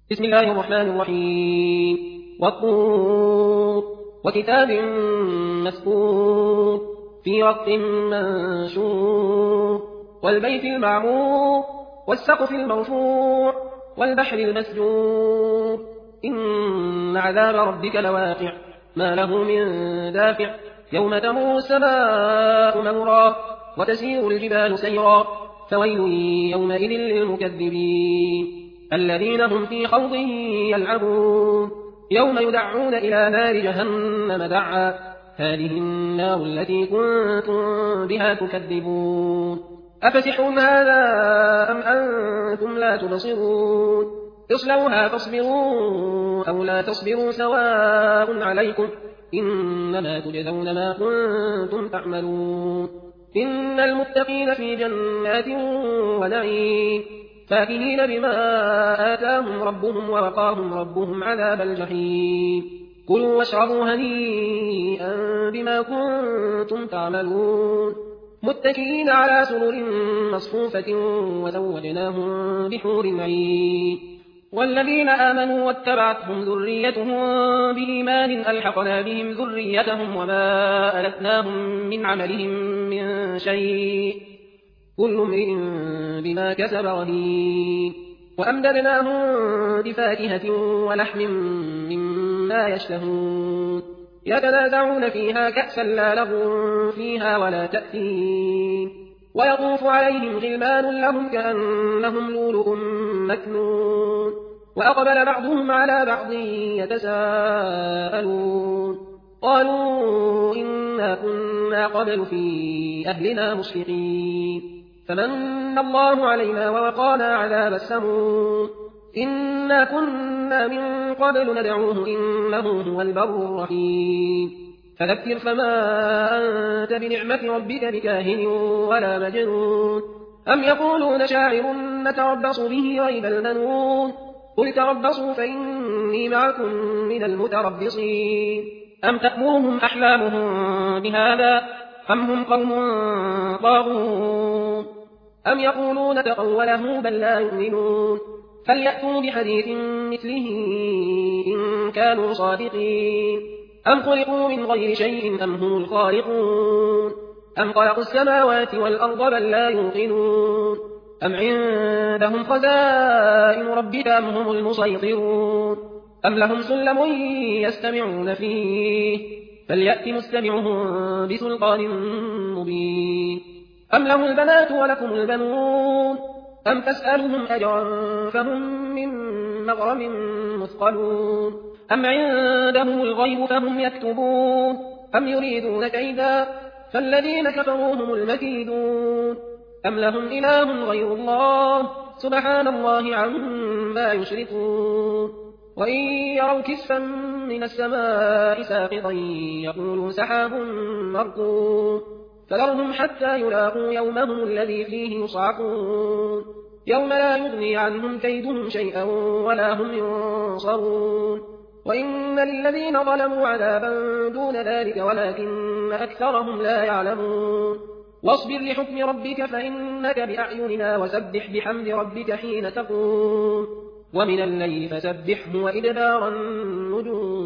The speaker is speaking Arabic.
بسم الله الرحمن الرحيم والطور وكتاب مسكور في رق منشور والبيت المعمور والسقف المرفوع والبحر المسجور إن عذاب ربك لواقع ما له من دافع يوم تمور السماء مورا وتسير الجبال سيرا فويل يومئذ للمكذبين الذين هم في خوض يلعبون يوم يدعون إلى نار جهنم دعا هذه النار التي كنتم بها تكذبون أفسحر هذا أم أنتم لا تبصرون اصلوها فاصبروا أو لا تصبروا سواء عليكم إنما تجزون ما كنتم تعملون إن المتقين في جنات ونعيم فاكهين بما آتاهم ربهم ووقاهم ربهم عذاب الجحيم كلوا واشربوا هنيئا بما كنتم تعملون متكئين على سرر مصفوفة وزوجناهم بحور عين والذين آمنوا واتبعتهم ذريتهم بإيمان ألحقنا بهم ذريتهم وما ألتناهم من عملهم من شيء كل امرئ بما كسب رهين وأمددناهم بفاكهة ولحم مما يشتهون يتنازعون فيها كأسا لا لغو فيها ولا تأثيم ويطوف عليهم غلمان لهم كأنهم لؤلؤ مكنون وأقبل بعضهم على بعض يتساءلون قالوا إنا كنا قبل في أهلنا مشفقين فمن الله علينا ووقانا عذاب السموم إنا كنا من قبل ندعوه إنه هو البر الرحيم فذكر فما أنت بنعمة ربك بكاهن ولا مجنون أم يقولون شاعر نتربص به ريب المنون قل تربصوا فإني معكم من المتربصين أم تأمرهم أحلامهم بهذا أم هم قوم طاغون أم يقولون تقوله بل لا يؤمنون فليأتوا بحديث مثله إن كانوا صادقين أم خلقوا من غير شيء أم هم الخالقون أم خلقوا السماوات والأرض بل لا يوقنون أم عندهم خزائن ربك أم هم المسيطرون أم لهم سلم يستمعون فيه فليأت مستمعهم بسلطان مبين أم لهم البنات ولكم البنون أم تسألهم أجرا فهم من مغرم مثقلون أم عندهم الغيب فهم يكتبون أم يريدون كيدا فالذين كفروا هم المكيدون أم لهم إله غير الله سبحان الله عما يشركون وإن يروا كسفا من السماء ساقطا يقولوا سحاب مركون فذرهم حتى يلاقوا يومهم الذي فيه يصعقون يوم لا يغني عنهم كيدهم شيئا ولا هم ينصرون وإن للذين ظلموا عذابا دون ذلك ولكن أكثرهم لا يعلمون واصبر لحكم ربك فإنك بأعيننا وسبح بحمد ربك حين تقوم ومن الليل فسبحه وإدبار النجوم